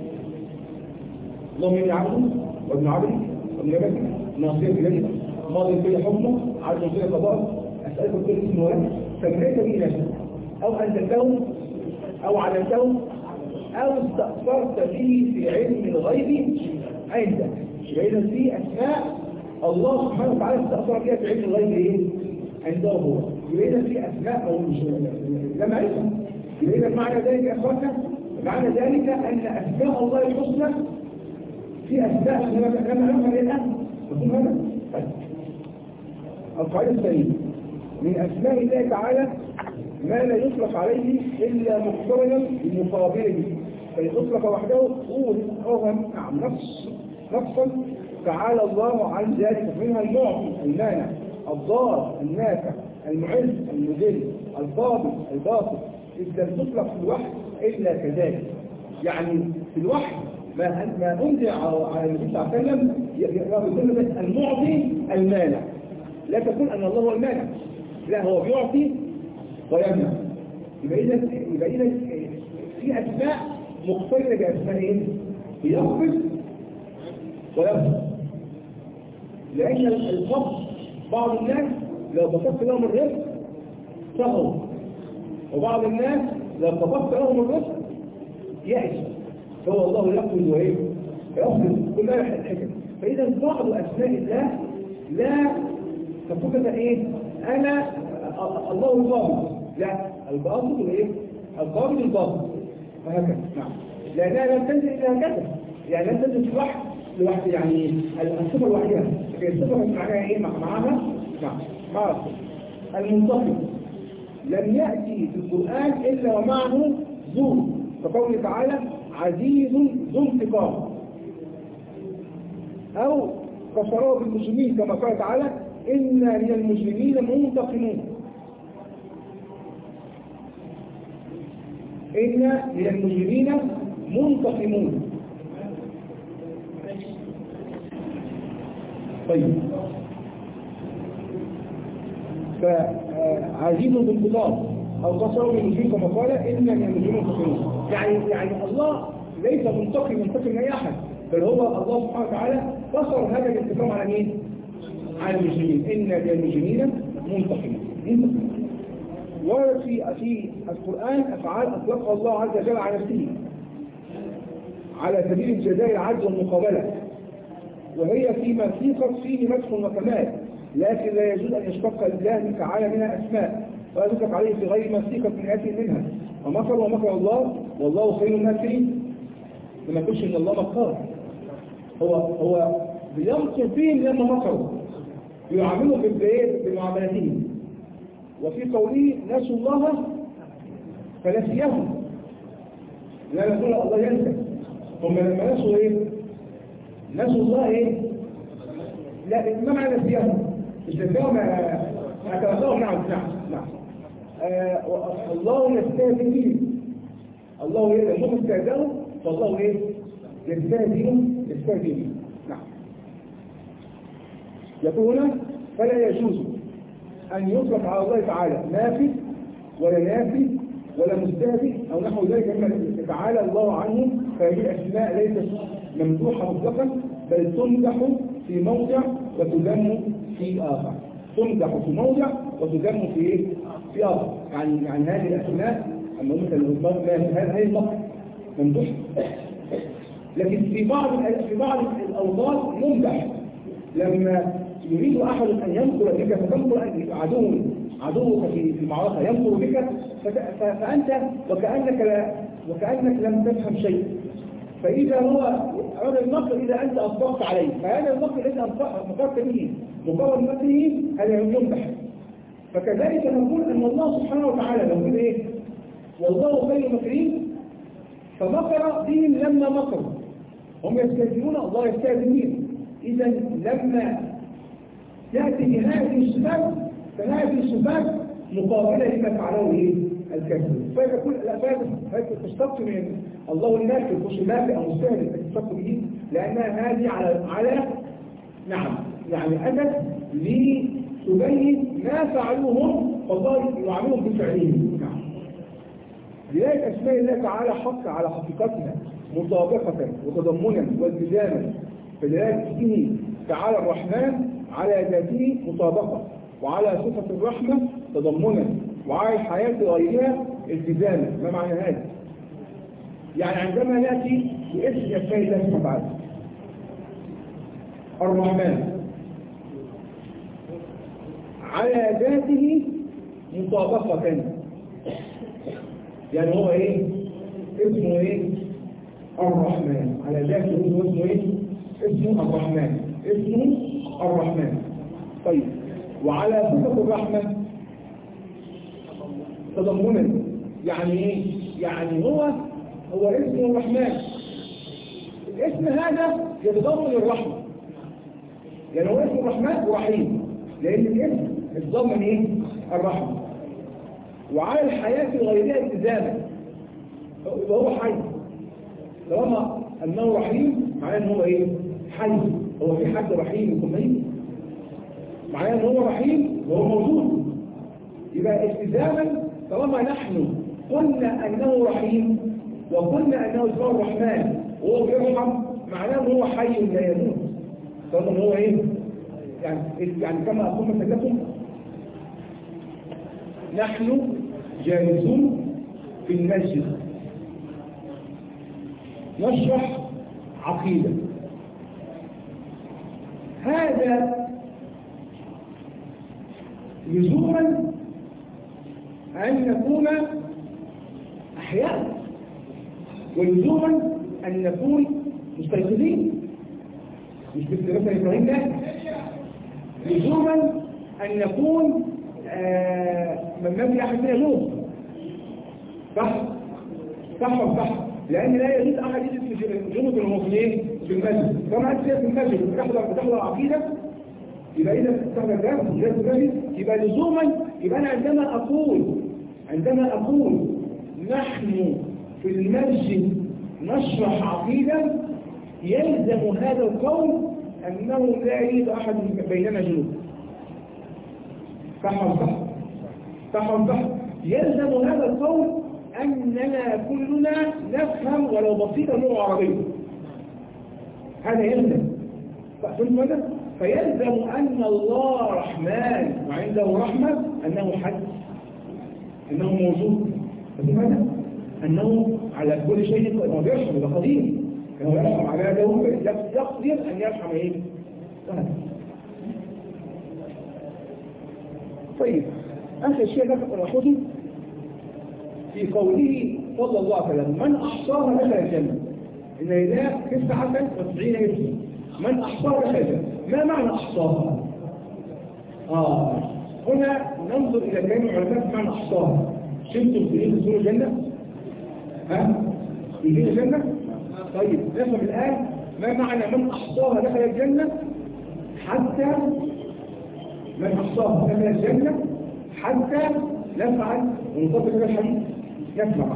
اللهم إني عبد وابن عبدي وابن نبي ناصية بيدي ماضي في حكمه عدل في قضاء أسألكم كل اسم واحد سميت به نفسك أو أنزلته أو علمته أو استأثرت به في علم الغيب عندك. إذا في أسماء الله سبحانه وتعالى استأثر بها في علم الغيب إيه؟ عنده هو. إذا في أسماء أو مش لا معرفة. إذا معنى ذلك يا أخوانا معنى ذلك أن أسماء الله الحسنى في أسماء لما نعرفها الآن يكون هذا القاعدة الثانية من أسماء الله تعالى ما لا يطلق عليه إلا مقترنا بمقابله فإن أطلق وحده قول هو نعم نفس نفسا تعالى الله عن ذلك منها المعطي المانع الضار النافع المعز المذل القابل الباسط إذ لم تطلق في الوحي إلا كذلك. يعني في الوحي ما ما أنزل على النبي صلى الله عليه وسلم يقول بس المعطي المانع، لا تقول أن الله هو المانع، لا هو بيعطي ويمنع. يبقى إذا يبقى إذا في أسماء مقترنة بأسماء إيه؟ يقبل ويقبل. لأن القبض بعض الناس لو بسطت لهم الرزق سهروا، وبعض الناس لو قبضت لهم الرزق يأس. فهو الله يقبل وإيه؟ يقبل كلها الحكم. فإذا بعض أسماء الله لا تقول لنا إيه؟ أنا الله القابض، لا الباطل وإيه؟ القابض الباطل وهكذا. نعم. لأنها لم تنزل إلى هكذا، يعني لم تنزل في واحد لوحده، يعني الصفة الوحيدة. لكن الصفة معناها إيه معاها؟ نعم. مع المنتقم لم يأتي في القرآن إلا ومعه ذو، فقوله تعالى عزيز ذو انتقام، أو كشراب المسلمين كما قال تعالى إنا من المسلمين منتقمون. إنا من المسلمين منتقمون. طيب، فعزيز بالقضاء أو كشراب المسلمين كما قال إنا من المسلمين منتقمون. يعني يعني الله ليس منتقم منتقم لأي أحد، بل هو الله سبحانه وتعالى قصر هذا الانتقام على مين؟ على المسلمين. إن للمسلمين منتقمين. ورد في في القرآن أفعال أطلقها الله عز وجل على نفسه على سبيل الجزاء العدل والمقابلة، وهي فيما سيقت فيه مدح وكمال، لكن لا يجوز أن يشتق لله تعالى منها أسماء ولا يطلق عليه في غير ما سيقت من آية منها. ومكر ومكر الله والله خير الماكرين. لما يقولش إن الله مكار، هو هو بيمكر فيهم لما مكروا، يعاملهم بمعاملتهم. وفي قوله نسوا الله فنسيهم، لا نقول الله ينسى. هم لما نسوا ايه؟ نسوا الله ايه؟ لا، ما معنى نسيهم؟ مش نسيهم اعتراضهم. نعم نعم نعم. آه الله يستهزئ بهم. الله ايه؟ لما هم استهزئوا فالله ايه؟ يستهزئ يستهزئ بهم. نعم. يقول هنا فلا يجوز أن يطلق على الله تعالى نافي ولا نافي ولا مستهزئ أو نحو ذلك مما تعالى الله عنه، فهذه أسماء ليست ممدوحة مطلقا، بل تمدح في موضع وتذم في آخر. تمدح في موضع وتذم في إيه؟ في آخر. يعني يعني هذه الأسماء أما مثل هذه اللفظ ممدوح، لكن في بعض في بعض الأوضاع يمدح. لما يريد أحد أن ينقر بك فتنقر عدو عدوك في في معركة ينقر بك، فأنت وكأنك لا وكأنك لم تفهم شيء. فإذا هو هذا النقر إذا أنت أطلقت عليه، فهذا النقر الذي نقرت به مقابل نقره هذا يمدح. فكذلك نقول أن الله سبحانه وتعالى نقول إيه؟ والله خير الماكرين، فمكر بهم لما مكروا. هم يستهزئون الله يستهزئ بهم. إذا لما تأتي بهذه الصفات فهذه الصفات مقابلة لما فعله ايه؟ الكافر. فيقول لا تشتق من الله النافع مش نافع أو مستهزئ تشتق به، لأنها هذه على على نعم يعني أتت لتبين ما فعلوهم فالله يعاملهم بفعلهم. نعم. لذلك أسماء الله تعالى حق على حقيقتها مطابقة وتضمنا والتزاما. فلذلك اسمه تعالى الرحمن على ذاته مطابقة، وعلى صفة الرحمة تضمنا، وعلى الحياة غيرها التزاما. ما معنى هذا؟ يعني عندما نأتي باسم أسماء الله سبحانه وتعالى الرحمن على ذاته مطابقة، يعني هو ايه؟ اسمه ايه؟ الرحمن على ذاته اسمه ايه؟ اسمه الرحمن اسمه الرحمن. طيب، وعلى صفة الرحمة تضمنا، يعني ايه؟ يعني هو هو اسمه الرحمن. الاسم هذا يتضمن الرحمة، يعني هو اسم الرحمن رحيم، لأن الاسم الضمن إيه؟ الرحمة. وعلى الحياة في غيرها التزاما، وهو حي. طالما أنه رحيم معناه أنه هو إيه؟ حي. هو في حد رحيم يكون ميت؟ معناه أنه هو رحيم وهو موجود. يبقى التزاما طالما نحن قلنا أنه رحيم وقلنا أنه اسمه الرحمن وهو بيرحم، معناه أنه هو حي لا يموت. طالما أنه هو إيه؟ يعني يعني كما أقول مثلا لكم، نحن جالسون في المسجد نشرح عقيدة. هذا لزوما أن نكون أحياء، ولزوما أن نكون مستيقظين، مش مثل مثلا إبراهيم. لا، لزوما أن نكون آه من ما في أحد فينا جنوب. صح؟ صح صح. لأن لا يجوز أحد يجلس في جنوب المسلمين في المسجد. طبعا أنت في المسجد بتحضر بتحضر عقيدة، يبقى إذا بتحضر درس وجالس المسجد، يبقى لزوما يبقى أنا عندما أقول عندما أقول نحن في المسجد نشرح عقيدة، يلزم هذا القول أنه لا يوجد أحد بيننا جنوب. صح صح صح صح. يلزم هذا القول أننا كلنا نفهم ولو بسيطة اللغة العربية. هذا يلزم. فهمت ماذا؟ فيلزم أن الله رحمن وعنده رحمة، أنه حي، أنه موجود. فهمت ماذا؟ أنه على كل شيء يرحم، ده قدير. أنه يرحم عباده، يقدر أن يرحم إيه؟ طيب، آخر شيء نأخذه في قوله صلى الله عليه وسلم: من أحصاها دخل الجنة. إن لله تسعة وتسعين اسما، من أحصاها دخل الجنة. ما معنى أحصاها؟ آه هنا ننظر إلى كلام العلماء معنى أحصاها. شفتم تريد تدخلوا الجنة؟ ها؟ تريد الجنة؟ طيب نفهم الآن ما معنى من أحصاها دخل الجنة. حتى من أحصاها دخل الجنة حتى نفعل ونطبق هذا الحديث نسمع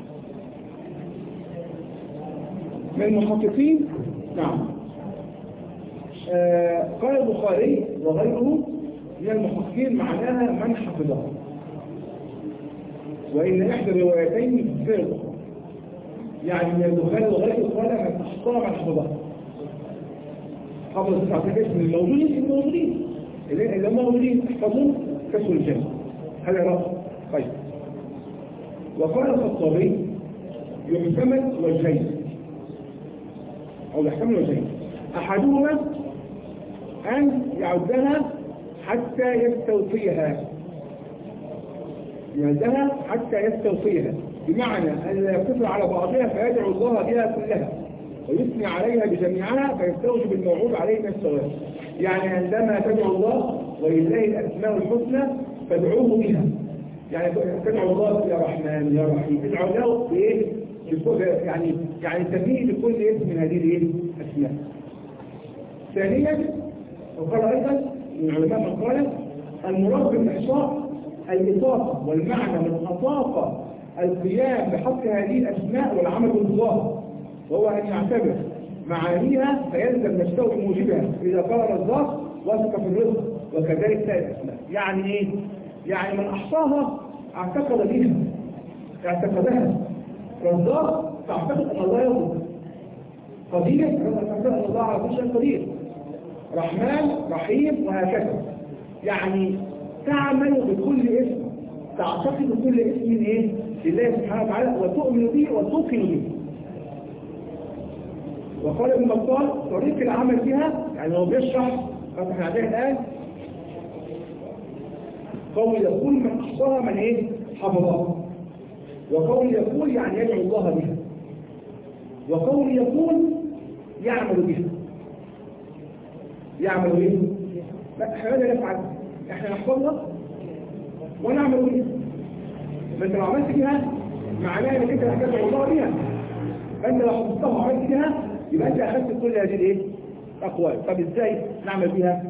من المحققين. نعم. آه قال البخاري وغيره من المحققين معناها من حفظها، وإن إحدى الروايتين في الأخرى، يعني من البخاري وغيره قال من أحصاها من حفظها. حفظ تسعة اسم الموجودين في الموجودين اللي هم موجودين احفظون كسر الجنة. هذا رأس. طيب. وقال الخطابي: يحتمل وجهين أو يحتمل وجهين، أحدهما أن يعدها حتى يستوفيها يعدها حتى يستوفيها بمعنى أن لا يقتصر على بعضها فيدعو الله بها كلها ويثني عليها بجميعها فيستوجب الموعود عليه من الثواب. يعني عندما تدعو الله ولله الأسماء الحسنى فادعوه بها، يعني تدعو الله يا رحمن يا رحيم، تدعو له بايه؟ يعني يعني تبيه بكل اسم من هذه الايه؟ الاسماء. ثانيا وقال ايضا من علماء من قال المراد بالاحصاء الاطاقه، والمعنى من اطاقه القيام بحق هذه الاسماء والعمل بالله، وهو ان يعتبر معانيها فيلزم نفسه بموجبها. اذا قال الرزاق وثق في الرزق، وكذلك سائر الاسماء. يعني ايه؟ يعني من احصاها اعتقد بها، اعتقدها. رزاق تعتقد ان الله يرزق، قدير تعتقد ان الله على كل شيء قدير، رحمن رحيم، وهكذا. يعني تعمل بكل اسم، تعتقد بكل اسم من ايه؟ لله سبحانه وتعالى، وتؤمن به وتوقن به. وقال ابن بطال طريق العمل بها، يعني هو بيشرح احنا عليه الان قول يقول من احصاها من ايه؟ حفظها. وقول يقول يعني يدعو الله بها. وقول يقول يعمل بها. يعمل بها. لا احنا ماذا نفعل؟ احنا نحفظها ونعمل بها. ما انت لو عملت بها معناها انك انت هتدعو الله بها. فانت لو حفظتها وعملت بها يبقى انت اخذت كل هذه الايه؟ اقوال. طب ازاي نعمل بها؟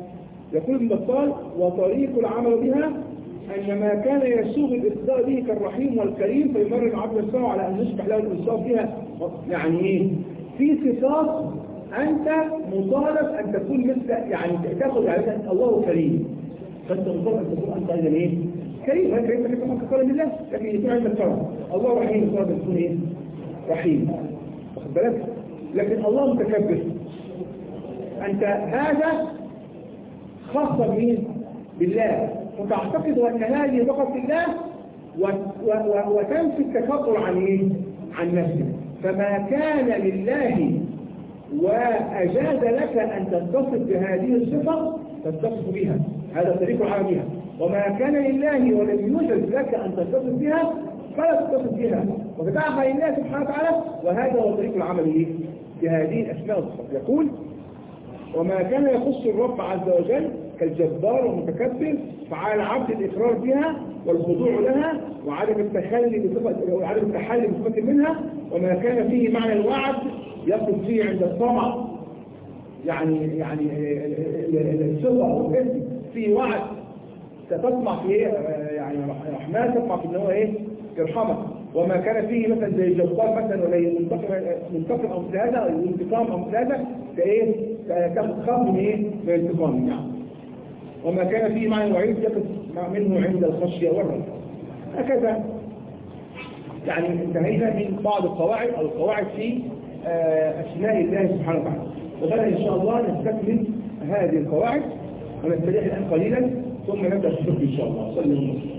يقول ابن بطال وطريق العمل بها أن ما كان يسوغ الإصداء به كالرحيم والكريم فيمر العبد الساعة على أن يصبح له الإنصاف بها. يعني إيه؟ في صفات أنت مطالب أن تكون مثل يعني تأخذ يعني الله كريم، فأنت مطالب أن تكون أنت أيضا إيه؟ كريم. هذا كريم فكيف حق كرم الله، لكن يكون عندك كرم. الله رحيم مطالب أن تكون إيه؟ رحيم. واخد بالك؟ لكن الله متكبر. أنت هذا خاصة بمين؟ بالله، وتعتقد أن هذه فقط لله وتنفي التكبر عن إيه؟ عن نفسك. فما كان لله وأجاز لك أن تتصف بهذه الصفة تتصف بها، هذا طريق العمل بها. وما كان لله ولم يوجد لك أن تتصف بها فلا تتصف بها وتدعها لله سبحانه وتعالى، وهذا هو طريق العمل بهذه الأسماء والصفات. يقول وما كان يخص الرب عز وجل كالجبار والمتكبر فعلى العبد الإقرار بها والخضوع لها وعدم التخلي بصفة وعدم التحلي بصفة منها. وما كان فيه معنى الوعد يقف فيه عند الطمع، يعني يعني الصفة والاسم فيه وعد تطمع في ايه؟ يعني رحمن تطمع في ان هو ايه؟ يرحمك. وما كان فيه مثلا زي الجبار مثلا ولا منتقم منتقم او مثل هذا الانتقام او مثل هذا كايه؟ تخاف من ايه؟ من الانتقام يعني. وما كان فيه معنى الوعيد يقف منه عند الخشية والرجاء. هكذا يعني انتهينا من بعض القواعد او القواعد في اسماء الله سبحانه وتعالى، وغدا ان شاء الله نستكمل هذه القواعد ونستريح الان قليلا ثم نبدا الشرح ان شاء الله. صلى الله عليه وسلم.